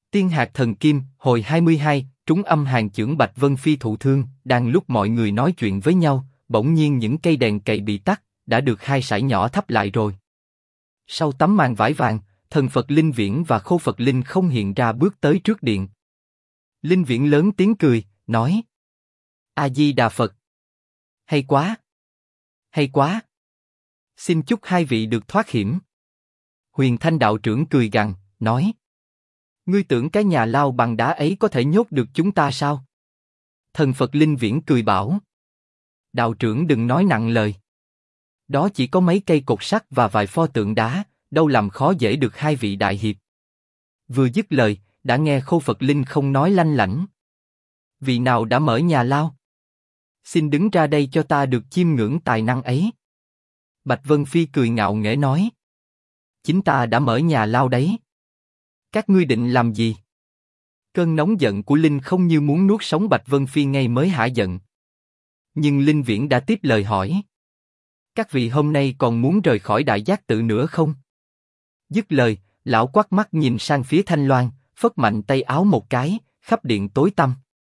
Tiên hạt thần kim, hồi 22, trúng âm hàn chưởng Bạch Vân Phi thụ thương. Đang lúc mọi người nói chuyện với nhau, bỗng nhiên những cây đèn cậy bị tắt, đã được 2 sải nhỏ thắp lại rồi. Sau tấm màn vải vàng, thần Phật Linh Viễn và Khô Phật Linh không hiện ra bước tới trước điện. Linh Viễn lớn tiếng cười, nói: A Di Đà Phật. Hay quá! Hay quá! Xin chúc hai vị được thoát hiểm. Huyền Thanh đạo trưởng cười gằn, nói: Ngươi tưởng cái nhà lao bằng đá ấy có thể nhốt được chúng ta sao? Thần Phật Linh Viễn cười bảo: Đạo trưởng đừng nói nặng lời. Đó chỉ có mấy cây cột sắt và vài pho tượng đá, đâu làm khó dễ được hai vị đại hiệp. Vừa dứt lời, đã nghe Khô Phật Linh không nói lanh lảnh: Vị nào đã mở nhà lao? Xin đứng ra đây cho ta được chiêm ngưỡng tài năng ấy. Bạch Vân Phi cười ngạo nghễ nói: Chính ta đã mở nhà lao đấy. Các ngươi định làm gì? Cơn nóng giận của Linh không như muốn nuốt sống Bạch Vân Phi ngay mới hả giận. Nhưng Linh Viễn đã tiếp lời hỏi: Các vị hôm nay còn muốn rời khỏi Đại Giác Tự nữa không? Dứt lời, lão quắc mắt nhìn sang phía Thanh Loan, phất mạnh tay áo một cái, khắp điện tối tăm.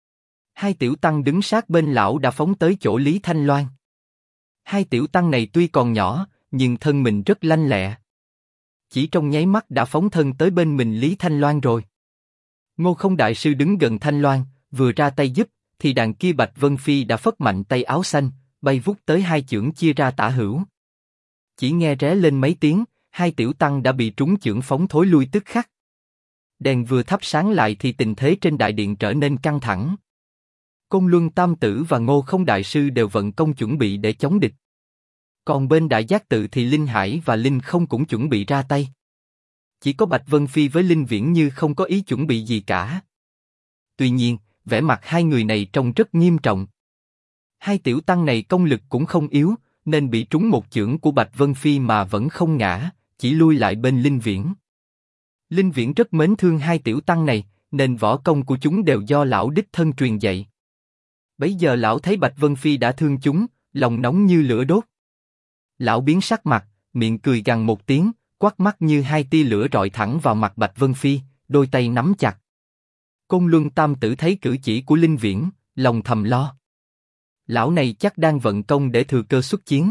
2 tiểu tăng đứng sát bên lão đã phóng tới chỗ Lý Thanh Loan. 2 tiểu tăng này tuy còn nhỏ, nhưng thân mình rất lanh lẹ. Chỉ trong nháy mắt đã phóng thân tới bên mình Lý Thanh Loan rồi. Ngô Không đại sư đứng gần Thanh Loan, vừa ra tay giúp, thì đàn kia Bạch Vân Phi đã phất mạnh tay áo xanh, bay vút tới 2 chưởng chia ra tả hữu. Chỉ nghe ré lên mấy tiếng, 2 tiểu tăng đã bị trúng chưởng phóng thối lui tức khắc. Đèn vừa thắp sáng lại thì tình thế trên đại điện trở nên căng thẳng. Côn Luân Tam Tử và Ngô Không đại sư đều vận công chuẩn bị để chống địch. Còn bên Đại Giác Tự thì Linh Hải và Linh Không cũng chuẩn bị ra tay. Chỉ có Bạch Vân Phi với Linh Viễn như không có ý chuẩn bị gì cả. Tuy nhiên, vẻ mặt hai người này trông rất nghiêm trọng. 2 tiểu tăng này công lực cũng không yếu, nên bị trúng một chưởng của Bạch Vân Phi mà vẫn không ngã, chỉ lui lại bên Linh Viễn. Linh Viễn rất mến thương 2 tiểu tăng này, nên võ công của chúng đều do lão đích thân truyền dạy. Bấy giờ lão thấy Bạch Vân Phi đã thương chúng, lòng nóng như lửa đốt. Lão biến sắc mặt, miệng cười gằn một tiếng, quắc mắt như 2 tia lửa rọi thẳng vào mặt Bạch Vân Phi, đôi tay nắm chặt. Côn Luân Tam Tử thấy cử chỉ của Linh Viễn, lòng thầm lo. Lão này chắc đang vận công để thừa cơ xuất chiến.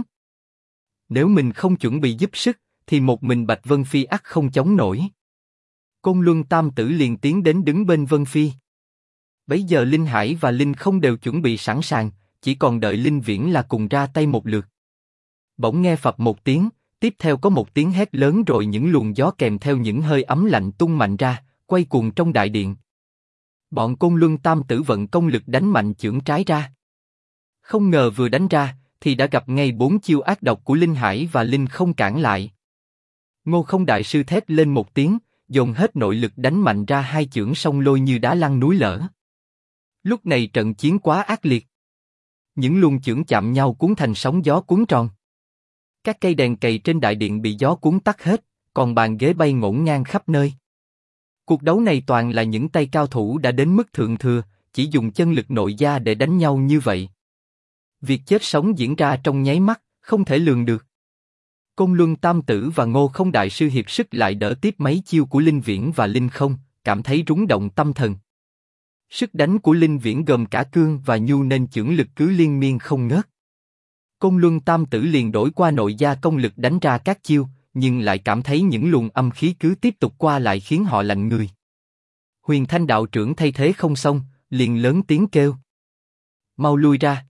Nếu mình không chuẩn bị giúp sức, thì một mình Bạch Vân Phi ắt không chống nổi. Côn Luân Tam Tử liền tiến đến đứng bên Vân Phi. Bấy giờ Linh Hải và Linh Không đều chuẩn bị sẵn sàng, chỉ còn đợi Linh Viễn là cùng ra tay một lượt. Bỗng nghe phập một tiếng, tiếp theo có một tiếng hét lớn rồi những luồng gió kèm theo những hơi ấm lạnh tung mạnh ra, quay cuồng trong đại điện. Bọn Côn Luân Tam Tử vận công lực đánh mạnh chưởng trái ra. Không ngờ vừa đánh ra, thì đã gặp ngay 4 chiêu ác độc của Linh Hải và Linh Không cản lại. Ngô Không đại sư thét lên một tiếng, dồn hết nội lực đánh mạnh ra 2 chưởng sông lôi như đá lăn núi lở. Lúc này trận chiến quá ác liệt. Những luồng chưởng chạm nhau cuốn thành sóng gió cuốn tròn. Các cây đèn cầy trên đại điện bị gió cuốn tắt hết, còn bàn ghế bay ngổn ngang khắp nơi. Cuộc đấu này toàn là những tay cao thủ đã đến mức thượng thừa, chỉ dùng chân lực nội gia để đánh nhau như vậy. Việc chết sống diễn ra trong nháy mắt, không thể lường được. Côn Luân Tam Tử và Ngô Không đại sư hiệp sức lại đỡ tiếp mấy chiêu của Linh Viễn và Linh Không, cảm thấy rúng động tâm thần. Sức đánh của Linh Viễn gồm cả cương và nhu nên chưởng lực cứ liên miên không ngớt. Côn Luân Tam Tử liền đổi qua nội gia công lực đánh ra các chiêu, nhưng lại cảm thấy những luồng âm khí cứ tiếp tục qua lại khiến họ lạnh người. Huyền Thanh đạo trưởng thay thế không xong, liền lớn tiếng kêu: Mau lui ra!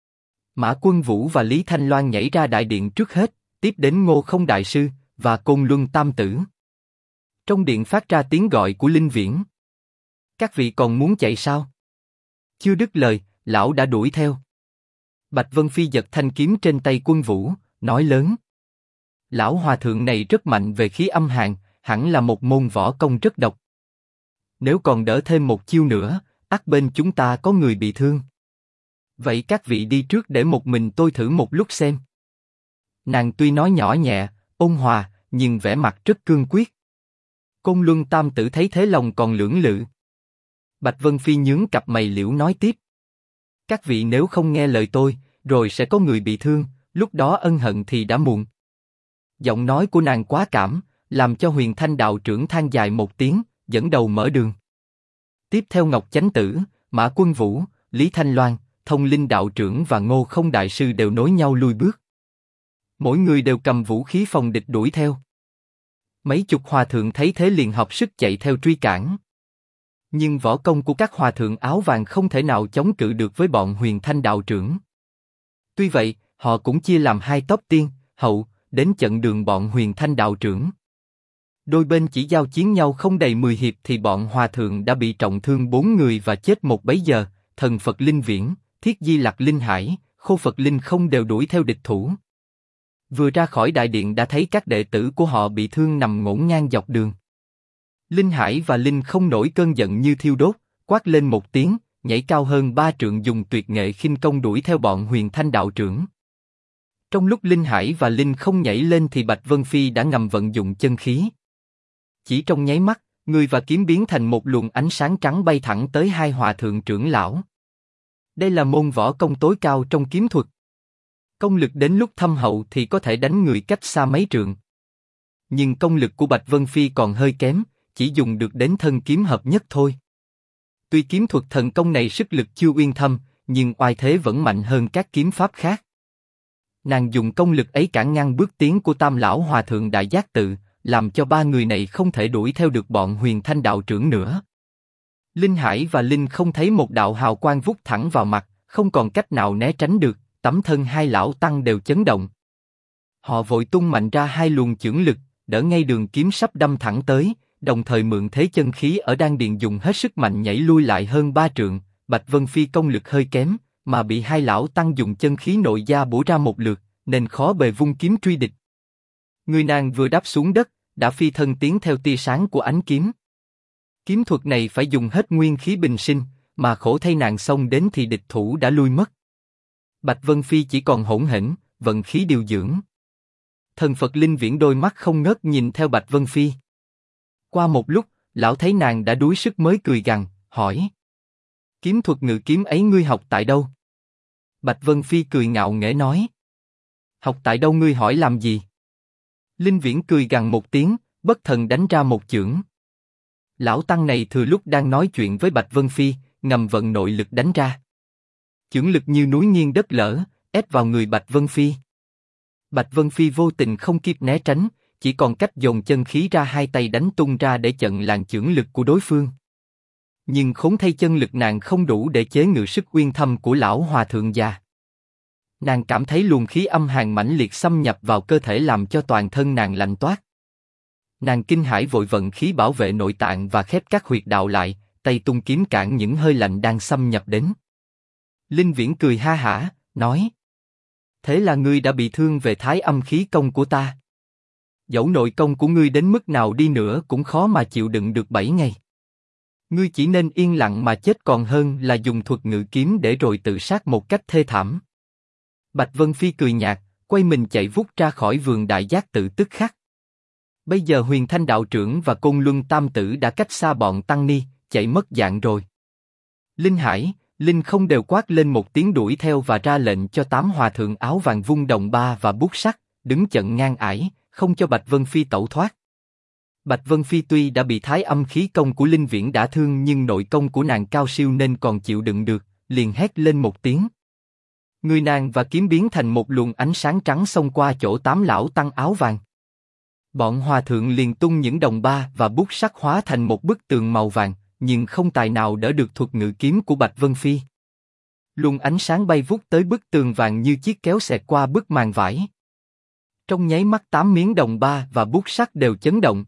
Mã Quân Vũ và Lý Thanh Loan nhảy ra đại điện trước hết, tiếp đến Ngô Không đại sư và Côn Luân Tam Tử. Trong điện phát ra tiếng gọi của Linh Viễn: Các vị còn muốn chạy sao? Chưa dứt lời, lão đã đuổi theo. Bạch Vân Phi giật thanh kiếm trên tay Quân Vũ, nói lớn: Lão hòa thượng này rất mạnh về khí âm hàn, hẳn là một môn võ công rất độc. Nếu còn đỡ thêm một chiêu nữa, ắt bên chúng ta có người bị thương. Vậy các vị đi trước để một mình tôi thử một lúc xem. Nàng tuy nói nhỏ nhẹ, ôn hòa, nhưng vẻ mặt rất cương quyết. Côn Luân Tam Tử thấy thế lòng còn lưỡng lự. Bạch Vân Phi nhướng cặp mày liễu nói tiếp: Các vị nếu không nghe lời tôi, rồi sẽ có người bị thương, lúc đó ân hận thì đã muộn. Giọng nói của nàng quá cảm, làm cho Huyền Thanh đạo trưởng than dài một tiếng, dẫn đầu mở đường. Tiếp theo Ngọc Chánh Tử, Mã Quân Vũ, Lý Thanh Loan, Thông Linh đạo trưởng và Ngô Không đại sư đều nối nhau lui bước. Mỗi người đều cầm vũ khí phòng địch đuổi theo. Mấy chục hòa thượng thấy thế liền hợp sức chạy theo truy cản. Nhưng võ công của các hòa thượng áo vàng không thể nào chống cự được với bọn Huyền Thanh đạo trưởng. Tuy vậy, họ cũng chia làm hai tốp tiên, hậu, đến chặn đường bọn Huyền Thanh đạo trưởng. Đôi bên chỉ giao chiến nhau không đầy 10 hiệp thì bọn hòa thượng đã bị trọng thương 4 người và chết một bấy giờ. Thần Phật Linh Viễn, Thiết Di Lặc Linh Hải, Khô Phật Linh Không đều đuổi theo địch thủ. Vừa ra khỏi đại điện đã thấy các đệ tử của họ bị thương nằm ngổn ngang dọc đường. Linh Hải và Linh Không nổi cơn giận như thiêu đốt, quát lên một tiếng, nhảy cao hơn 3 trượng dùng tuyệt nghệ khinh công đuổi theo bọn Huyền Thanh đạo trưởng. Trong lúc Linh Hải và Linh Không nhảy lên thì Bạch Vân Phi đã ngầm vận dụng chân khí. Chỉ trong nháy mắt, người và kiếm biến thành một luồng ánh sáng trắng bay thẳng tới hai hòa thượng trưởng lão. Đây là môn võ công tối cao trong kiếm thuật. Công lực đến lúc thâm hậu thì có thể đánh người cách xa mấy trượng. Nhưng công lực của Bạch Vân Phi còn hơi kém, chỉ dùng được đến thân kiếm hợp nhất thôi. Tuy kiếm thuật thần công này sức lực chưa uyên thâm, nhưng oai thế vẫn mạnh hơn các kiếm pháp khác. Nàng dùng công lực ấy cản ngăn bước tiến của Tam lão hòa thượng Đại Giác Tự, làm cho ba người này không thể đuổi theo được bọn Huyền Thanh đạo trưởng nữa. Linh Hải và Linh Không thấy một đạo hào quang vút thẳng vào mặt, không còn cách nào né tránh được, tấm thân hai lão tăng đều chấn động. Họ vội tung mạnh ra hai luồng chưởng lực, đỡ ngay đường kiếm sắp đâm thẳng tới, đồng thời mượn thế chân khí ở đan điền dùng hết sức mạnh nhảy lui lại hơn 3 trượng. Bạch Vân Phi công lực hơi kém, mà bị hai lão tăng dùng chân khí nội gia bổ ra một lượt, nên khó bề vung kiếm truy địch. Người nàng vừa đáp xuống đất, đã phi thân tiến theo tia sáng của ánh kiếm. Kiếm thuật này phải dùng hết nguyên khí bình sinh, mà khổ thay nàng xông đến thì địch thủ đã lui mất. Bạch Vân Phi chỉ còn hỗn hển, vận khí điều dưỡng. Thần Phật Linh Viễn đôi mắt không ngớt nhìn theo Bạch Vân Phi. Qua một lúc, lão thấy nàng đã đuối sức mới cười gằn, hỏi: kiếm thuật ngự kiếm ấy ngươi học tại đâu? Bạch Vân Phi cười ngạo nghễ nói: học tại đâu ngươi hỏi làm gì? Linh Viễn cười gằn một tiếng, bất thần đánh ra một chưởng. Lão tăng này thừa lúc đang nói chuyện với Bạch Vân Phi, ngầm vận nội lực đánh ra. Chưởng lực như núi nghiêng đất lở, ép vào người Bạch Vân Phi. Bạch Vân Phi vô tình không kịp né tránh, chỉ còn cách dồn chân khí ra hai tay đánh tung ra để chặn làn chưởng lực của đối phương. Nhưng khốn thay chân lực nàng không đủ để chế ngự sức uyên thâm của lão hòa thượng già. Nàng cảm thấy luồng khí âm hàn mãnh liệt xâm nhập vào cơ thể làm cho toàn thân nàng lạnh toát. Nàng kinh hãi vội vận khí bảo vệ nội tạng và khép các huyệt đạo lại, tay tung kiếm cản những hơi lạnh đang xâm nhập đến. Linh Viễn cười ha hả, nói: thế là ngươi đã bị thương về thái âm khí công của ta. Dẫu nội công của ngươi đến mức nào đi nữa cũng khó mà chịu đựng được 7 ngày. Ngươi chỉ nên yên lặng mà chết còn hơn là dùng thuật ngự kiếm để rồi tự sát một cách thê thảm. Bạch Vân Phi cười nhạt, quay mình chạy vút ra khỏi vườn Đại Giác Tự tức khắc. Bây giờ Huyền Thanh đạo trưởng và Côn Luân Tam tử đã cách xa bọn tăng ni, chạy mất dạng rồi. Linh Hải, Linh Không đều quát lên một tiếng đuổi theo và ra lệnh cho 8 hòa thượng áo vàng vung đồng ba và bút sắt, đứng chặn ngang ải, không cho Bạch Vân Phi tẩu thoát. Bạch Vân Phi tuy đã bị thái âm khí công của Linh Viễn đả thương nhưng nội công của nàng cao siêu nên còn chịu đựng được, liền hét lên một tiếng. Người nàng và kiếm biến thành một luồng ánh sáng trắng xông qua chỗ 8 lão tăng áo vàng. Bọn hòa thượng liền tung những đồng ba và bút sắt hóa thành một bức tường màu vàng, nhưng không tài nào đỡ được thuật ngự kiếm của Bạch Vân Phi. Luồng ánh sáng bay vút tới bức tường vàng như chiếc kéo xẹt qua bức màn vải. Trong nháy mắt 8 miếng đồng ba và bút sắt đều chấn động.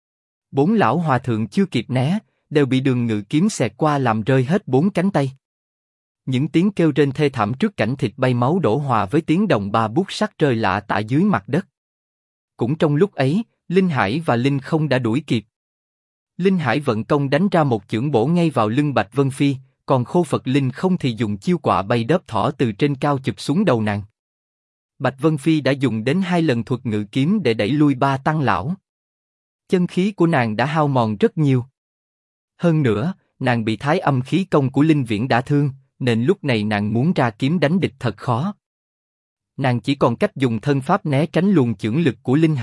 4 lão hòa thượng chưa kịp né, đều bị đường ngự kiếm xẹt qua làm rơi hết 4 cánh tay. Những tiếng kêu rên thê thảm trước cảnh thịt bay máu đổ hòa với tiếng đồng ba bút sắt rơi lạ tả dưới mặt đất. Cũng trong lúc ấy, Linh Hải và Linh Không đã đuổi kịp. Linh Hải vận công đánh ra một chưởng bổ ngay vào lưng Bạch Vân Phi, còn Khô Phật Linh Không thì dùng chiêu quạ bay đớp thỏ từ trên cao chụp xuống đầu nàng. Bạch Vân Phi đã dùng đến 2 lần thuật ngự kiếm để đẩy lui 3 tăng lão. Chân khí của nàng đã hao mòn rất nhiều. Hơn nữa, nàng bị thái âm khí công của Linh Viễn đả thương, nên lúc này nàng muốn ra kiếm đánh địch thật khó. Nàng chỉ còn cách dùng thân pháp né tránh luồng chưởng lực của Linh Hải,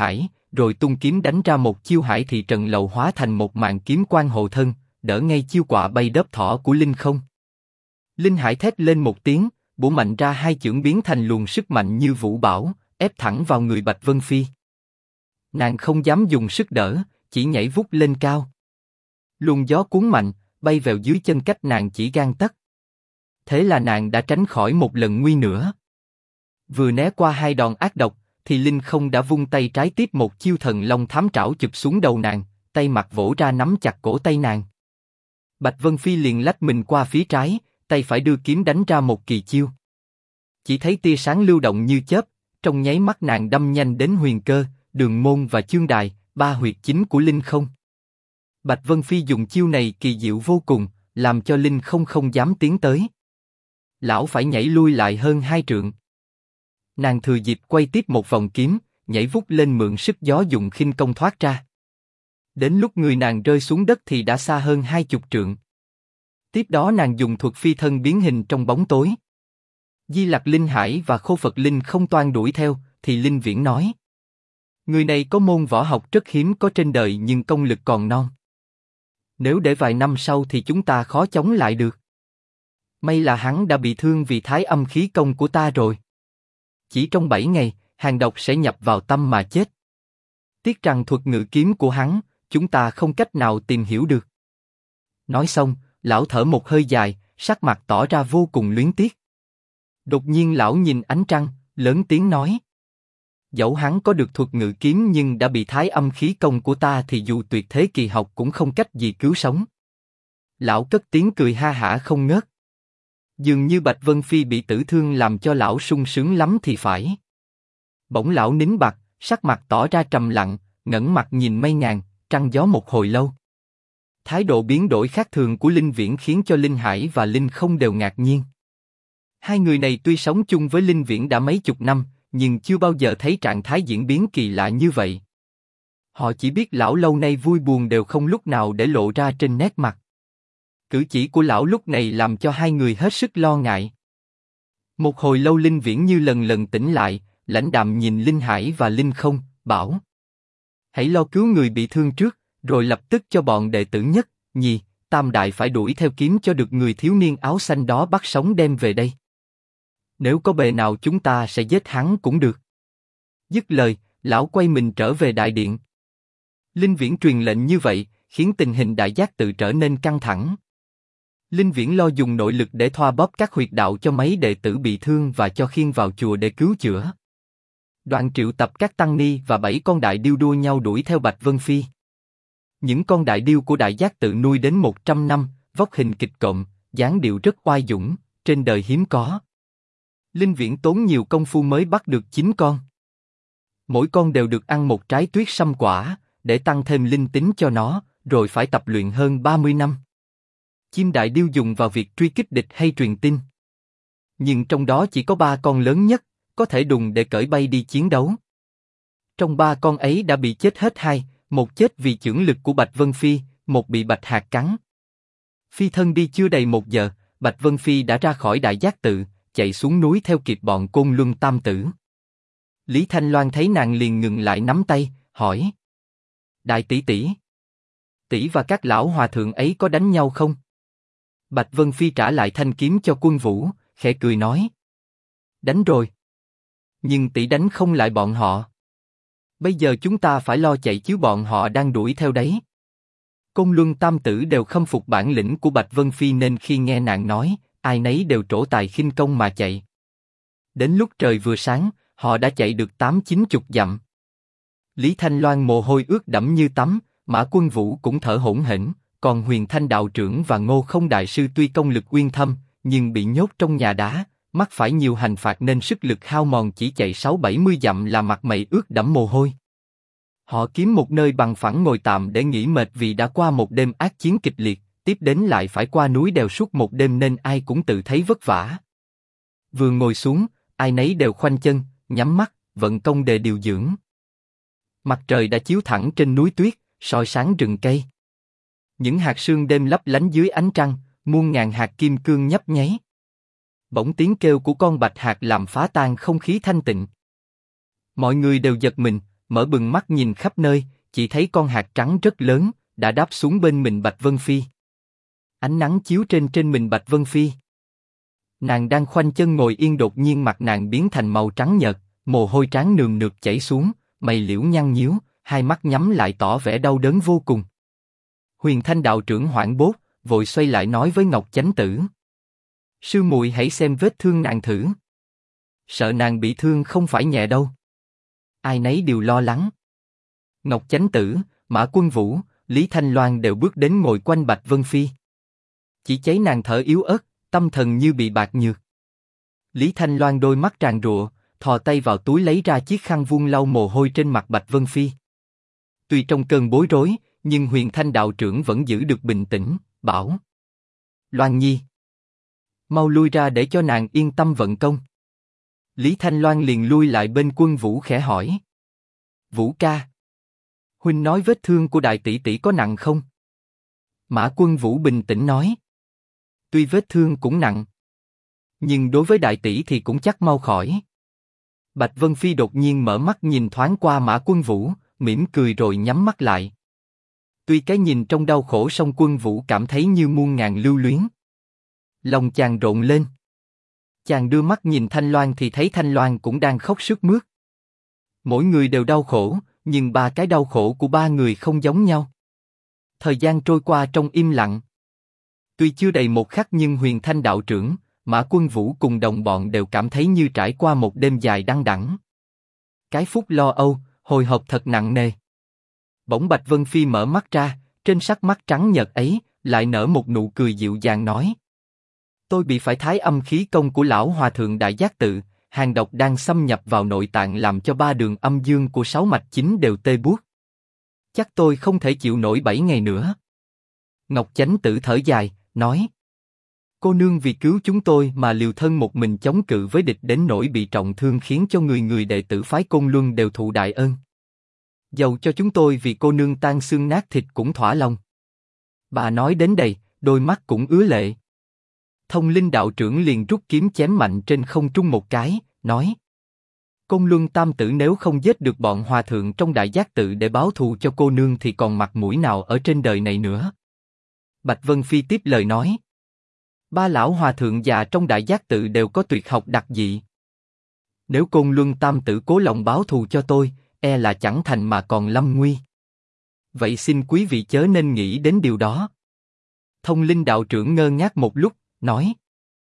rồi tung kiếm đánh ra một chiêu hải thị trần lầu hóa thành một màn kiếm quang hộ thân, đỡ ngay chiêu quạ bay đớp thỏ của Linh Không. Linh Hải thét lên một tiếng, bổ mạnh ra hai chưởng biến thành luồng sức mạnh như vũ bão, ép thẳng vào người Bạch Vân Phi. Nàng không dám dùng sức đỡ, chỉ nhảy vút lên cao. Luồng gió cuốn mạnh, bay vào dưới chân cách nàng chỉ gang tấc. Thế là nàng đã tránh khỏi một lần nguy nữa. Vừa né qua hai đòn ác độc, thì Linh Không đã vung tay trái tiếp một chiêu thần long thám trảo chụp xuống đầu nàng, tay mặt vỗ ra nắm chặt cổ tay nàng. Bạch Vân Phi liền lách mình qua phía trái, tay phải đưa kiếm đánh ra một kỳ chiêu. Chỉ thấy tia sáng lưu động như chớp, trong nháy mắt nàng đâm nhanh đến huyền cơ, đường môn và chương đài, ba huyệt chính của Linh Không. Bạch Vân Phi dùng chiêu này kỳ diệu vô cùng, làm cho Linh Không không dám tiến tới. Lão phải nhảy lui lại hơn 2 trượng. Nàng thừa dịp quay tiếp một vòng kiếm, nhảy vút lên mượn sức gió dùng khinh công thoát ra. Đến lúc người nàng rơi xuống đất thì đã xa hơn 20 trượng. Tiếp đó nàng dùng thuật phi thân biến hình trong bóng tối. Di Lặc Linh Hải và Khô Phật Linh không toan đuổi theo, thì Linh Viễn nói: người này có môn võ học rất hiếm có trên đời nhưng công lực còn non. Nếu để vài năm sau thì chúng ta khó chống lại được. May là hắn đã bị thương vì thái âm khí công của ta rồi. Chỉ trong 7 ngày, hàng độc sẽ nhập vào tâm mà chết. Tiếc rằng thuật ngự kiếm của hắn, chúng ta không cách nào tìm hiểu được. Nói xong, lão thở một hơi dài, sắc mặt tỏ ra vô cùng luyến tiếc. Đột nhiên lão nhìn ánh trăng, lớn tiếng nói: dẫu hắn có được thuật ngự kiếm nhưng đã bị thái âm khí công của ta thì dù tuyệt thế kỳ học cũng không cách gì cứu sống. Lão cất tiếng cười ha hả không ngớt. Dường như Bạch Vân Phi bị tử thương làm cho lão sung sướng lắm thì phải. Bỗng lão nín bặt, sắc mặt tỏ ra trầm lặng, ngẩng mặt nhìn mây ngàn, trăng gió một hồi lâu. Thái độ biến đổi khác thường của Linh Viễn khiến cho Linh Hải và Linh Không đều ngạc nhiên. Hai người này tuy sống chung với Linh Viễn đã mấy chục năm, nhưng chưa bao giờ thấy trạng thái diễn biến kỳ lạ như vậy. Họ chỉ biết lão lâu nay vui buồn đều không lúc nào để lộ ra trên nét mặt. Cử chỉ của lão lúc này làm cho hai người hết sức lo ngại. Một hồi lâu Linh Viễn như lần lần tỉnh lại, lãnh đạm nhìn Linh Hải và Linh Không, bảo: hãy lo cứu người bị thương trước, rồi lập tức cho bọn đệ tử nhất, nhì, tam đại phải đuổi theo kiếm cho được người thiếu niên áo xanh đó bắt sống đem về đây. Nếu có bề nào chúng ta sẽ giết hắn cũng được. Dứt lời, lão quay mình trở về đại điện. Linh Viễn truyền lệnh như vậy, khiến tình hình đại giác tự trở nên căng thẳng. Linh Viễn lo dùng nội lực để thoa bóp các huyệt đạo cho mấy đệ tử bị thương và cho khiêng vào chùa để cứu chữa. Đoạn triệu tập các tăng ni và 7 con đại điêu đua nhau đuổi theo Bạch Vân Phi. Những con đại điêu của đại giác tự nuôi đến 100 năm, vóc hình kịch cộm, dáng điệu rất oai dũng, trên đời hiếm có. Linh Viễn tốn nhiều công phu mới bắt được 9 con. Mỗi con đều được ăn một trái tuyết sâm quả, để tăng thêm linh tính cho nó, rồi phải tập luyện hơn 30 năm. Chim đại điêu dùng vào việc truy kích địch hay truyền tin. Nhưng trong đó chỉ có 3 con lớn nhất, có thể đùng để cởi bay đi chiến đấu. Trong 3 con ấy đã bị chết hết 2, một chết vì chưởng lực của Bạch Vân Phi, một bị bạch hạc cắn. Phi thân đi chưa đầy 1 giờ, Bạch Vân Phi đã ra khỏi đại giác tự, chạy xuống núi theo kịp bọn Côn Luân Tam Tử. Lý Thanh Loan thấy nàng liền ngừng lại nắm tay, hỏi: đại tỷ tỷ, tỷ và các lão hòa thượng ấy có đánh nhau không? Bạch Vân Phi trả lại thanh kiếm cho Quân Vũ, khẽ cười nói: đánh rồi. Nhưng tỷ đánh không lại bọn họ. Bây giờ chúng ta phải lo chạy chứ bọn họ đang đuổi theo đấy. Côn Luân Tam Tử đều khâm phục bản lĩnh của Bạch Vân Phi nên khi nghe nàng nói, ai nấy đều trổ tài khinh công mà chạy. Đến lúc trời vừa sáng, họ đã chạy được 80-90 dặm. Lý Thanh Loan mồ hôi ướt đẫm như tắm, Mã Quân Vũ cũng thở hổn hển, còn Huyền Thanh đạo trưởng và Ngô Không đại sư tuy công lực uyên thâm, nhưng bị nhốt trong nhà đá, mắc phải nhiều hành phạt nên sức lực hao mòn, chỉ chạy 60-70 dặm là mặt mày ướt đẫm mồ hôi. Họ kiếm một nơi bằng phẳng ngồi tạm để nghỉ mệt vì đã qua một đêm ác chiến kịch liệt, tiếp đến lại phải qua núi đèo suốt một đêm nên ai cũng tự thấy vất vả. Vừa ngồi xuống, ai nấy đều khoanh chân, nhắm mắt, vận công để điều dưỡng. Mặt trời đã chiếu thẳng trên núi tuyết, soi sáng rừng cây. Những hạt sương đêm lấp lánh dưới ánh trăng, muôn ngàn hạt kim cương nhấp nháy. Bỗng tiếng kêu của con bạch hạc làm phá tan không khí thanh tịnh. Mọi người đều giật mình, mở bừng mắt nhìn khắp nơi, chỉ thấy con hạt trắng rất lớn, đã đáp xuống bên mình Bạch Vân Phi. Ánh nắng chiếu trên mình Bạch Vân Phi. Nàng đang khoanh chân ngồi yên, đột nhiên mặt nàng biến thành màu trắng nhợt, mồ hôi trán nườm nượp chảy xuống, mày liễu nhăn nhíu, hai mắt nhắm lại tỏ vẻ đau đớn vô cùng. Huyền Thanh đạo trưởng hoảng hốt, vội xoay lại nói với Ngọc Chánh Tử: sư muội hãy xem vết thương nàng thử. Sợ nàng bị thương không phải nhẹ đâu. Ai nấy đều lo lắng. Ngọc Chánh Tử, Mã Quân Vũ, Lý Thanh Loan đều bước đến ngồi quanh Bạch Vân Phi. Chỉ thấy nàng thở yếu ớt, tâm thần như bị bạc nhược. Lý Thanh Loan đôi mắt tràn rụa, thò tay vào túi lấy ra chiếc khăn vuông lau mồ hôi trên mặt Bạch Vân Phi. Tuy trong cơn bối rối, nhưng Huyền Thanh đạo trưởng vẫn giữ được bình tĩnh, bảo: Loan Nhi, mau lui ra để cho nàng yên tâm vận công. Lý Thanh Loan liền lui lại bên Quân Vũ khẽ hỏi: Vũ ca, huynh nói vết thương của đại tỷ tỷ có nặng không? Mã Quân Vũ bình tĩnh nói: tuy vết thương cũng nặng, nhưng đối với đại tỷ thì cũng chắc mau khỏi. Bạch Vân Phi đột nhiên mở mắt nhìn thoáng qua Mã Quân Vũ, mỉm cười rồi nhắm mắt lại. Tuy cái nhìn trong đau khổ, song Quân Vũ cảm thấy như muôn ngàn lưu luyến. Lòng chàng rộn lên. Chàng đưa mắt nhìn Thanh Loan thì thấy Thanh Loan cũng đang khóc sướt mướt. Mỗi người đều đau khổ, nhưng ba cái đau khổ của ba người không giống nhau. Thời gian trôi qua trong im lặng. Tuy chưa đầy một khắc nhưng Huyền Thanh đạo trưởng, Mã Quân Vũ cùng đồng bọn đều cảm thấy như trải qua một đêm dài đăng đẵng. Cái phút lo âu, hồi hộp thật nặng nề. Bỗng Bạch Vân Phi mở mắt ra, trên sắc mắt trắng nhợt ấy, lại nở một nụ cười dịu dàng nói: tôi bị phải thái âm khí công của lão hòa thượng Đại Giác Tự, hàn độc đang xâm nhập vào nội tạng làm cho ba đường âm dương của sáu mạch chính đều tê buốt. Chắc tôi không thể chịu nổi 7 ngày nữa. Ngọc Chánh Tử thở dài, nói: cô nương vì cứu chúng tôi mà liều thân một mình chống cự với địch đến nỗi bị trọng thương, khiến cho người người đệ tử phái Côn Luân đều thụ đại ơn. Dầu cho chúng tôi vì cô nương tan xương nát thịt cũng thỏa lòng. Bà nói đến đây, đôi mắt cũng ứa lệ. Thông Linh đạo trưởng liền rút kiếm chém mạnh trên không trung một cái, nói: Côn Luân tam tử nếu không giết được bọn hòa thượng trong Đại Giác Tự để báo thù cho cô nương thì còn mặt mũi nào ở trên đời này nữa. Bạch Vân Phi tiếp lời nói: ba lão hòa thượng già trong Đại Giác Tự đều có tuyệt học đặc dị. Nếu Côn Luân tam tử cố lòng báo thù cho tôi, e là chẳng thành mà còn lâm nguy. Vậy xin quý vị chớ nên nghĩ đến điều đó. Thông Linh đạo trưởng ngơ ngác một lúc, nói: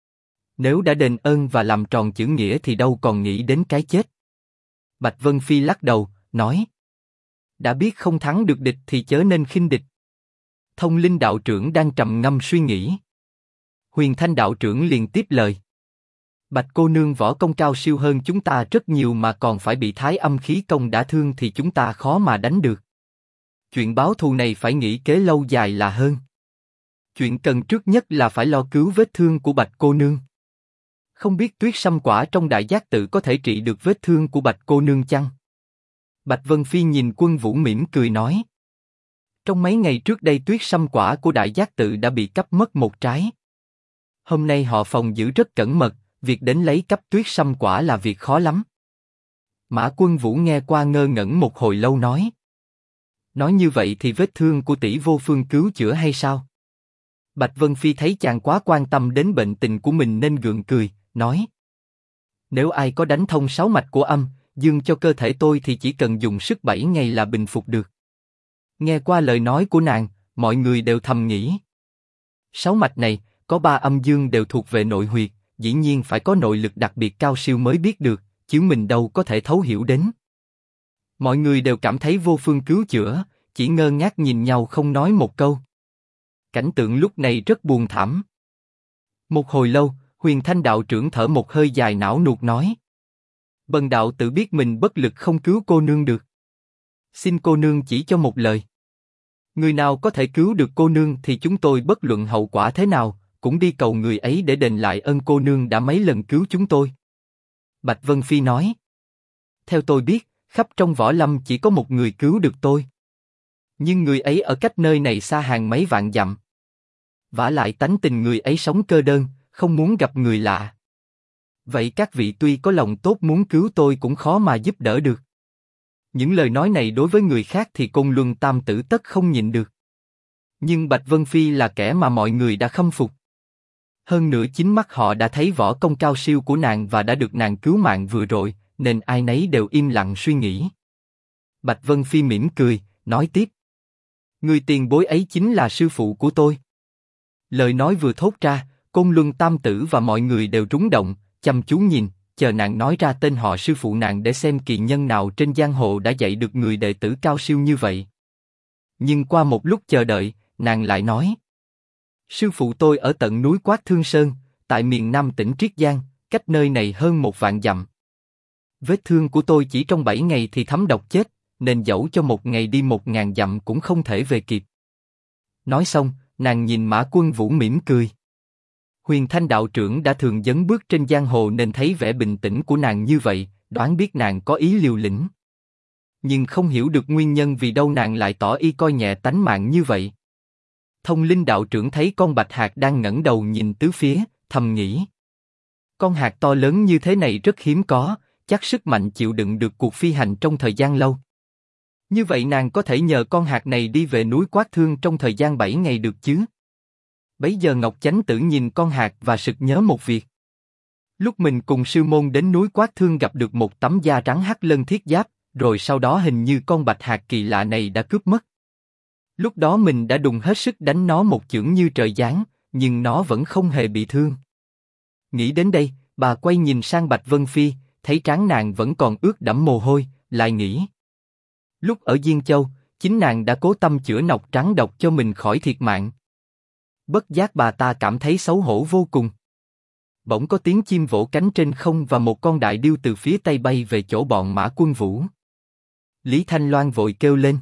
nếu đã đền ơn và làm tròn chữ nghĩa thì đâu còn nghĩ đến cái chết. Bạch Vân Phi lắc đầu, nói: đã biết không thắng được địch thì chớ nên khinh địch. Thông Linh đạo trưởng đang trầm ngâm suy nghĩ. Huyền Thanh đạo trưởng liền tiếp lời: Bạch cô nương võ công cao siêu hơn chúng ta rất nhiều mà còn phải bị thái âm khí công đả thương thì chúng ta khó mà đánh được. Chuyện báo thù này phải nghĩ kế lâu dài là hơn. Chuyện cần trước nhất là phải lo cứu vết thương của Bạch cô nương. Không biết tuyết sâm quả trong Đại Giác Tự có thể trị được vết thương của Bạch cô nương chăng? Bạch Vân Phi nhìn Quân Vũ mỉm cười nói: trong mấy ngày trước đây tuyết sâm quả của Đại Giác Tự đã bị cắp mất một trái. Hôm nay họ phòng giữ rất cẩn mật, việc đến lấy cắp tuyết sâm quả là việc khó lắm. Mã Quân Vũ nghe qua ngơ ngẩn một hồi lâu nói: nói như vậy thì vết thương của tỷ vô phương cứu chữa hay sao? Bạch Vân Phi thấy chàng quá quan tâm đến bệnh tình của mình nên gượng cười, nói: nếu ai có đánh thông 6 mạch của âm, dương cho cơ thể tôi thì chỉ cần dùng sức 7 ngày là bình phục được. Nghe qua lời nói của nàng, mọi người đều thầm nghĩ: 6 mạch này, có 3 âm dương đều thuộc về nội huyệt, dĩ nhiên phải có nội lực đặc biệt cao siêu mới biết được, chứ mình đâu có thể thấu hiểu đến. Mọi người đều cảm thấy vô phương cứu chữa, chỉ ngơ ngác nhìn nhau không nói một câu. Cảnh tượng lúc này rất buồn thảm. Một hồi lâu, Huyền Thanh đạo trưởng thở một hơi dài não nuột nói: bần đạo tự biết mình bất lực không cứu cô nương được. Xin cô nương chỉ cho một lời. Người nào có thể cứu được cô nương thì chúng tôi bất luận hậu quả thế nào, cũng đi cầu người ấy để đền lại ơn cô nương đã mấy lần cứu chúng tôi. Bạch Vân Phi nói: theo tôi biết, khắp trong võ lâm chỉ có một người cứu được tôi. Nhưng người ấy ở cách nơi này xa hàng mấy vạn dặm. Vả lại tánh tình người ấy sống cơ đơn, không muốn gặp người lạ. Vậy các vị tuy có lòng tốt muốn cứu tôi cũng khó mà giúp đỡ được. Những lời nói này đối với người khác thì Côn Luân Tam Tử tất không nhịn được. Nhưng Bạch Vân Phi là kẻ mà mọi người đã khâm phục. Hơn nữa chính mắt họ đã thấy võ công cao siêu của nàng và đã được nàng cứu mạng vừa rồi, nên ai nấy đều im lặng suy nghĩ. Bạch Vân Phi mỉm cười, nói tiếp. Người tiền bối ấy chính là sư phụ của tôi. Lời nói vừa thốt ra, Côn Luân Tam Tử và mọi người đều rúng động, chăm chú nhìn, chờ nàng nói ra tên họ sư phụ nàng để xem kỳ nhân nào trên giang hồ đã dạy được người đệ tử cao siêu như vậy. Nhưng qua một lúc chờ đợi, nàng lại nói. Sư phụ tôi ở tận núi Quát Thương Sơn, tại miền Nam tỉnh Triết Giang, cách nơi này hơn 1.000 dặm. Vết thương của tôi chỉ trong 7 ngày thì thấm độc chết, nên dẫu cho một ngày đi 1.000 dặm cũng không thể về kịp. Nói xong, nàng nhìn Mã Quân Vũ mỉm cười. Huyền Thanh đạo trưởng đã thường dấn bước trên giang hồ nên thấy vẻ bình tĩnh của nàng như vậy, đoán biết nàng có ý liều lĩnh. Nhưng không hiểu được nguyên nhân vì đâu nàng lại tỏ ý coi nhẹ tánh mạng như vậy. Thông Linh đạo trưởng thấy con bạch hạc đang ngẩng đầu nhìn tứ phía, thầm nghĩ. Con hạc to lớn như thế này rất hiếm có, chắc sức mạnh chịu đựng được cuộc phi hành trong thời gian lâu. Như vậy nàng có thể nhờ con hạc này đi về núi Quát Thương trong thời gian 7 ngày được chứ? Bấy giờ Ngọc Chánh Tử nhìn con hạc và sực nhớ một việc. Lúc mình cùng sư môn đến núi Quát Thương gặp được một tấm da trắng hắc lân thiết giáp, rồi sau đó hình như con bạch hạc kỳ lạ này đã cướp mất. Lúc đó mình đã đùng hết sức đánh nó một chưởng như trời giáng, nhưng nó vẫn không hề bị thương. Nghĩ đến đây, bà quay nhìn sang Bạch Vân Phi, thấy trán nàng vẫn còn ướt đẫm mồ hôi, lại nghĩ. Lúc ở Diên Châu, chính nàng đã cố tâm chữa nọc trắng độc cho mình khỏi thiệt mạng. Bất giác bà ta cảm thấy xấu hổ vô cùng. Bỗng có tiếng chim vỗ cánh trên không và một con đại điêu từ phía tây bay về chỗ bọn Mã Quân Vũ. Lý Thanh Loan vội kêu lên.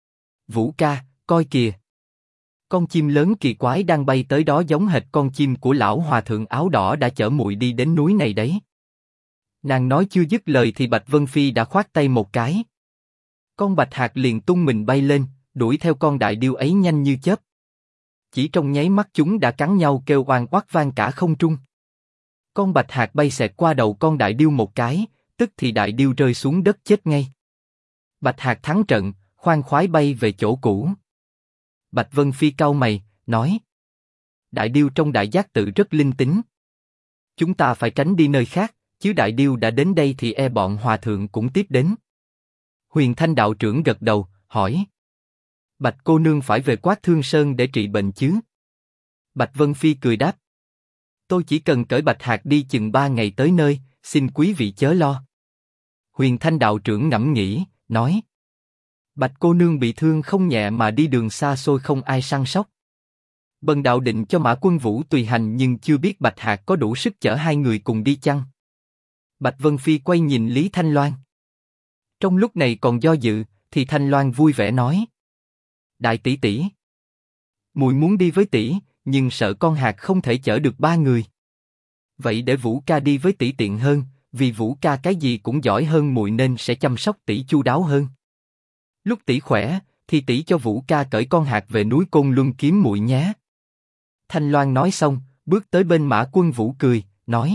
Vũ ca, coi kìa. Con chim lớn kỳ quái đang bay tới đó giống hệt con chim của lão hòa thượng áo đỏ đã chở muội đi đến núi này đấy. Nàng nói chưa dứt lời thì Bạch Vân Phi đã khoát tay một cái. Con bạch hạc liền tung mình bay lên, đuổi theo con đại điêu ấy nhanh như chớp. Chỉ trong nháy mắt chúng đã cắn nhau kêu oan oát vang cả không trung. Con bạch hạc bay xẹt qua đầu con đại điêu một cái, tức thì đại điêu rơi xuống đất chết ngay. Bạch hạc thắng trận, khoan khoái bay về chỗ cũ. Bạch Vân Phi cau mày, nói. Đại điêu trong Đại Giác Tự rất linh tính. Chúng ta phải tránh đi nơi khác, chứ đại điêu đã đến đây thì e bọn hòa thượng cũng tiếp đến. Huyền Thanh đạo trưởng gật đầu, hỏi. Bạch cô nương phải về Quát Thương Sơn để trị bệnh chứ? Bạch Vân Phi cười đáp. Tôi chỉ cần cởi bạch hạc đi chừng 3 ngày tới nơi, xin quý vị chớ lo. Huyền Thanh đạo trưởng ngẫm nghĩ, nói. Bạch cô nương bị thương không nhẹ mà đi đường xa xôi không ai săn sóc. Bần đạo định cho Mã Quân Vũ tùy hành nhưng chưa biết bạch hạc có đủ sức chở hai người cùng đi chăng? Bạch Vân Phi quay nhìn Lý Thanh Loan. Trong lúc này còn do dự, thì Thanh Loan vui vẻ nói. Đại tỷ tỷ, muội muốn đi với tỷ, nhưng sợ con hạc không thể chở được 3 người. Vậy để Vũ ca đi với tỷ tiện hơn, vì Vũ ca cái gì cũng giỏi hơn muội nên sẽ chăm sóc tỷ chu đáo hơn. Lúc tỷ khỏe, thì tỷ cho Vũ ca cởi con hạc về núi Côn Luân kiếm muội nhé. Thanh Loan nói xong, bước tới bên Mã Quân Vũ cười, nói.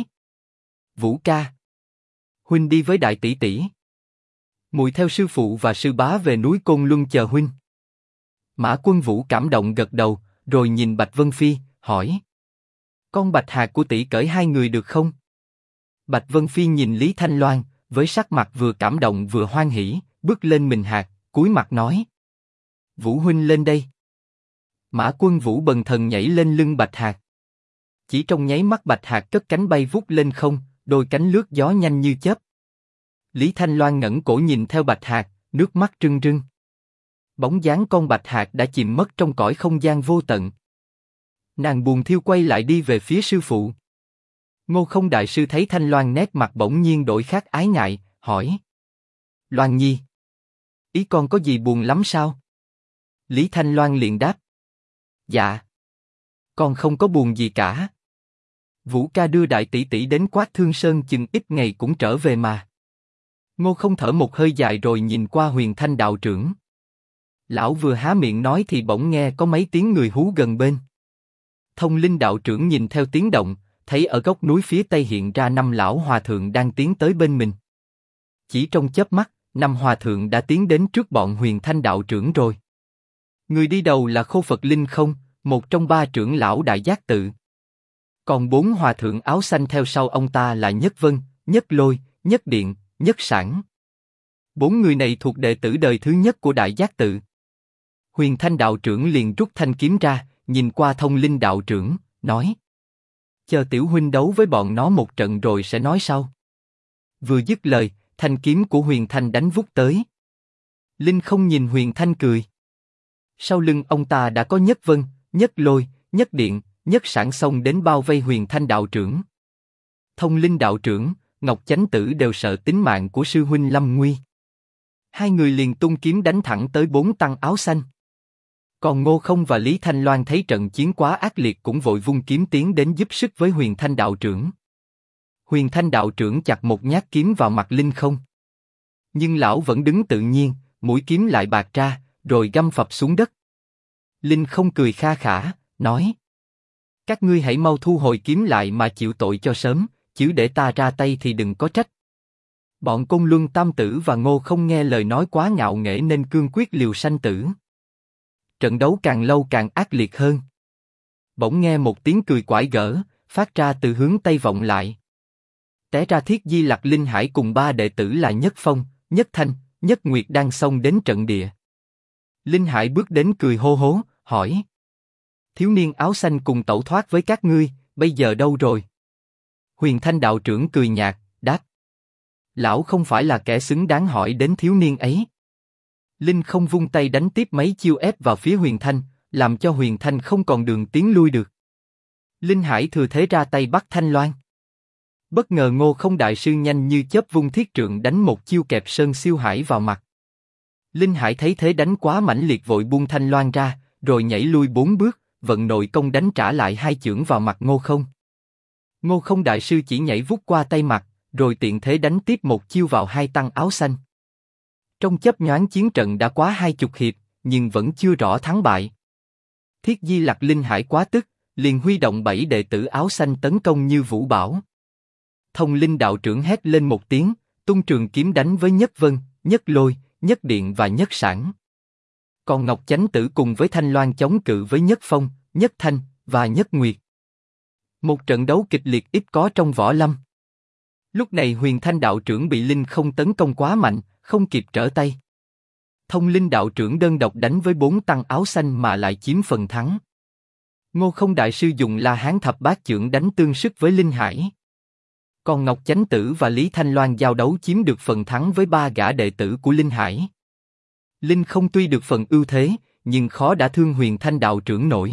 Vũ ca, huynh đi với đại tỷ tỷ. Muội theo sư phụ và sư bá về núi Côn Luân chờ huynh. Mã Quân Vũ cảm động gật đầu, rồi nhìn Bạch Vân Phi, hỏi. Con bạch hạc của tỷ cởi 2 người được không? Bạch Vân Phi nhìn Lý Thanh Loan, với sắc mặt vừa cảm động vừa hoan hỉ, bước lên mình hạc, cúi mặt nói. Vũ huynh lên đây. Mã Quân Vũ bần thần nhảy lên lưng bạch hạc. Chỉ trong nháy mắt bạch hạc cất cánh bay vút lên không, đôi cánh lướt gió nhanh như chớp. Lý Thanh Loan ngẩng cổ nhìn theo bạch hạc, nước mắt rưng rưng. Bóng dáng con bạch hạc đã chìm mất trong cõi không gian vô tận. Nàng buồn thiêu quay lại đi về phía sư phụ. Ngô Không đại sư thấy Thanh Loan nét mặt bỗng nhiên đổi khác ái ngại, hỏi. Loan nhi, ý con có gì buồn lắm sao? Lý Thanh Loan liền đáp. Dạ, con không có buồn gì cả. Vũ ca đưa đại tỷ tỷ đến Quát Thương Sơn chừng ít ngày cũng trở về mà. Ngô Không thở một hơi dài rồi nhìn qua Huyền Thanh đạo trưởng. Lão vừa há miệng nói thì bỗng nghe có mấy tiếng người hú gần bên. Thông Linh đạo trưởng nhìn theo tiếng động, thấy ở góc núi phía tây hiện ra 5 lão hòa thượng đang tiến tới bên mình. Chỉ trong chớp mắt, năm hòa thượng đã tiến đến trước bọn Huyền Thanh đạo trưởng rồi. Người đi đầu là Khô Phật Linh Không, một trong ba trưởng lão Đại Giác Tự. Còn bốn hòa thượng áo xanh theo sau ông ta là Nhất Vân, Nhất Lôi, Nhất Điện, Nhất Sản. Bốn người này thuộc đệ tử đời thứ nhất của Đại Giác Tự. Huyền Thanh đạo trưởng liền rút thanh kiếm ra, nhìn qua Thông Linh đạo trưởng, nói: chờ tiểu huynh đấu với bọn nó một trận rồi sẽ nói sau. Vừa dứt lời, thanh kiếm của Huyền Thanh đánh vút tới. Linh Không nhìn Huyền Thanh cười. Sau lưng ông ta đã có Nhất Vân, Nhất Lôi, Nhất Điện, Nhất Sản xông đến bao vây Huyền Thanh đạo trưởng. Thông Linh đạo trưởng, Ngọc Chánh Tử đều sợ tính mạng của sư huynh lâm nguy. Hai người liền tung kiếm đánh thẳng tới bốn tăng áo xanh. Còn Ngô Không và Lý Thanh Loan thấy trận chiến quá ác liệt cũng vội vung kiếm tiến đến giúp sức với Huyền Thanh đạo trưởng. Huyền Thanh đạo trưởng chặt một nhát kiếm vào mặt Linh Không. Nhưng lão vẫn đứng tự nhiên, mũi kiếm lại bạc ra, rồi găm phập xuống đất. Linh Không cười kha khả, nói: các ngươi hãy mau thu hồi kiếm lại mà chịu tội cho sớm, chứ để ta ra tay thì đừng có trách. Bọn Côn Luân Tam Tử và Ngô Không nghe lời nói quá ngạo nghễ nên cương quyết liều sanh tử. Trận đấu càng lâu càng ác liệt hơn. Bỗng nghe một tiếng cười quái gở, phát ra từ hướng Tây vọng lại. Té ra Thiết Di Lặc Linh Hải cùng ba đệ tử là Nhất Phong, Nhất Thanh, Nhất Nguyệt đang xông đến trận địa. Linh Hải bước đến cười hô hố, hỏi: thiếu niên áo xanh cùng tẩu thoát với các ngươi, bây giờ đâu rồi? Huyền Thanh đạo trưởng cười nhạt, đáp: lão không phải là kẻ xứng đáng hỏi đến thiếu niên ấy. Linh Không vung tay đánh tiếp mấy chiêu ép vào phía Huyền Thanh, làm cho Huyền Thanh không còn đường tiến lui được. Linh Hải thừa thế ra tay bắt Thanh Loan. Bất ngờ Ngô Không đại sư nhanh như chớp vung thiết trượng đánh một chiêu kẹp Sơn Siêu Hải vào mặt. Linh Hải thấy thế đánh quá mãnh liệt vội buông Thanh Loan ra, rồi nhảy lui 4 bước, vận nội công đánh trả lại 2 chưởng vào mặt Ngô Không. Ngô Không đại sư chỉ nhảy vút qua tay mặt, rồi tiện thế đánh tiếp một chiêu vào hai tăng áo xanh. Trong chớp nhoáng chiến trận đã quá 20 hiệp, nhưng vẫn chưa rõ thắng bại. Thiết Di Lặc Linh Hải quá tức, liền huy động 7 đệ tử áo xanh tấn công như vũ bão. Thông Linh đạo trưởng hét lên một tiếng, tung trường kiếm đánh với Nhất Vân, Nhất Lôi, Nhất Điện và Nhất Sản. Còn Ngọc Chánh Tử cùng với Thanh Loan chống cự với Nhất Phong, Nhất Thanh và Nhất Nguyệt. Một trận đấu kịch liệt ít có trong võ lâm. Lúc này Huyền Thanh đạo trưởng bị Linh Không tấn công quá mạnh, không kịp trở tay. Thông Linh đạo trưởng đơn độc đánh với 4 tăng áo xanh mà lại chiếm phần thắng. Ngô Không đại sư dùng La Hán thập bát chưởng đánh tương sức với Linh Hải. Còn Ngọc Chánh Tử và Lý Thanh Loan giao đấu chiếm được phần thắng với 3 gã đệ tử của Linh Hải. Linh Không tuy được phần ưu thế, nhưng khó đả thương Huyền Thanh đạo trưởng nổi.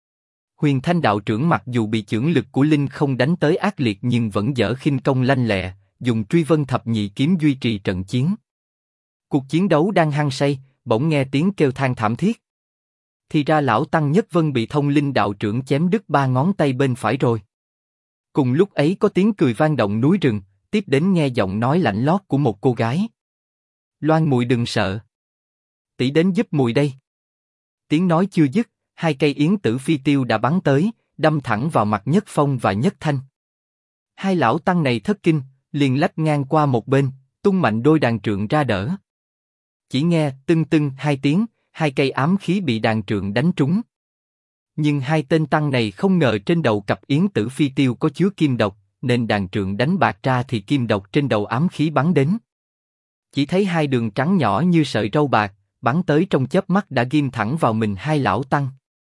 Huyền Thanh đạo trưởng mặc dù bị chưởng lực của Linh Không đánh tới ác liệt nhưng vẫn dở khinh công lanh lẹ, dùng Truy Vân thập nhị kiếm duy trì trận chiến. Cuộc chiến đấu đang hăng say, bỗng nghe tiếng kêu than thảm thiết. Thì ra lão tăng Nhất Vân bị Thông Linh đạo trưởng chém đứt 3 ngón tay bên phải rồi. Cùng lúc ấy có tiếng cười vang động núi rừng, tiếp đến nghe giọng nói lạnh lót của một cô gái. Loan muội đừng sợ, tỷ đến giúp muội đây. Tiếng nói chưa dứt, 2 cây yến tử phi tiêu đã bắn tới, đâm thẳng vào mặt Nhất Phong và Nhất Thanh. Hai lão tăng này thất kinh, liền lách ngang qua một bên, tung mạnh đôi đàn trượng ra đỡ. Chỉ nghe tưng tưng 2 tiếng, 2 cây ám khí bị đàn trượng đánh trúng. Nhưng 2 tên tăng này không ngờ trên đầu cặp yến tử phi tiêu có chứa kim độc, nên đàn trượng đánh bạc ra thì kim độc trên đầu ám khí bắn đến. Chỉ thấy 2 đường trắng nhỏ như sợi râu bạc, bắn tới trong chớp mắt đã ghim thẳng vào mình hai lão tăng.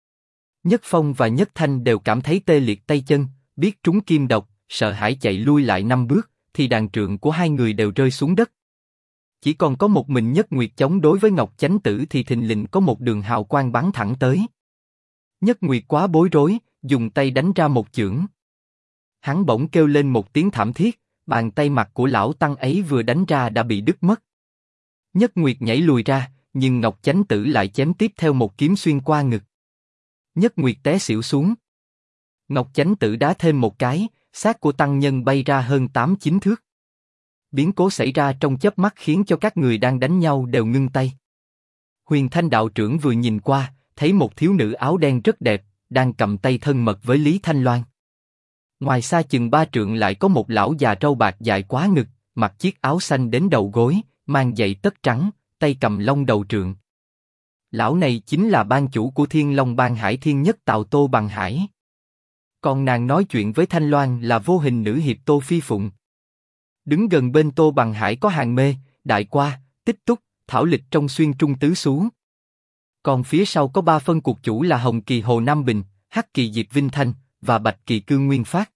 Nhất Phong và Nhất Thanh đều cảm thấy tê liệt tay chân, biết trúng kim độc, sợ hãi chạy lui lại 5 bước, thì đàn trượng của 2 người đều rơi xuống đất. Chỉ còn có một mình Nhất Nguyệt chống đối với Ngọc Chánh Tử thì thình lình có một đường hào quang bắn thẳng tới. Nhất Nguyệt quá bối rối, dùng tay đánh ra một chưởng. Hắn bỗng kêu lên một tiếng thảm thiết, bàn tay mặt của lão tăng ấy vừa đánh ra đã bị đứt mất. Nhất Nguyệt nhảy lùi ra, nhưng Ngọc Chánh Tử lại chém tiếp theo một kiếm xuyên qua ngực. Nhất Nguyệt té xỉu xuống. Ngọc Chánh Tử đá thêm một cái, xác của tăng nhân bay ra hơn 8-9 thước. Biến cố xảy ra trong chớp mắt khiến cho các người đang đánh nhau đều ngưng tay. Huyền Thanh đạo trưởng vừa nhìn qua, thấy một thiếu nữ áo đen rất đẹp, đang cầm tay thân mật với Lý Thanh Loan. Ngoài xa chừng 3 trượng lại có một lão già râu bạc dài quá ngực, mặc chiếc áo xanh đến đầu gối, mang giày tất trắng, tay cầm long đầu trượng. Lão này chính là ban chủ của Thiên Long Bang Hải Thiên Nhất Tào Tô Bằng Hải. Còn nàng nói chuyện với Thanh Loan là vô hình nữ hiệp Tô Phi Phụng. Đứng gần bên Tô Bằng Hải có Hàng Mê, Đại Qua, Tích Túc, Thảo Lịch trong Xuyên Trung Tứ Xú. Còn phía sau có ba phân cuộc chủ là Hồng Kỳ Hồ Nam Bình, Hắc Kỳ Diệp Vinh Thanh và Bạch Kỳ Cương Nguyên Phát.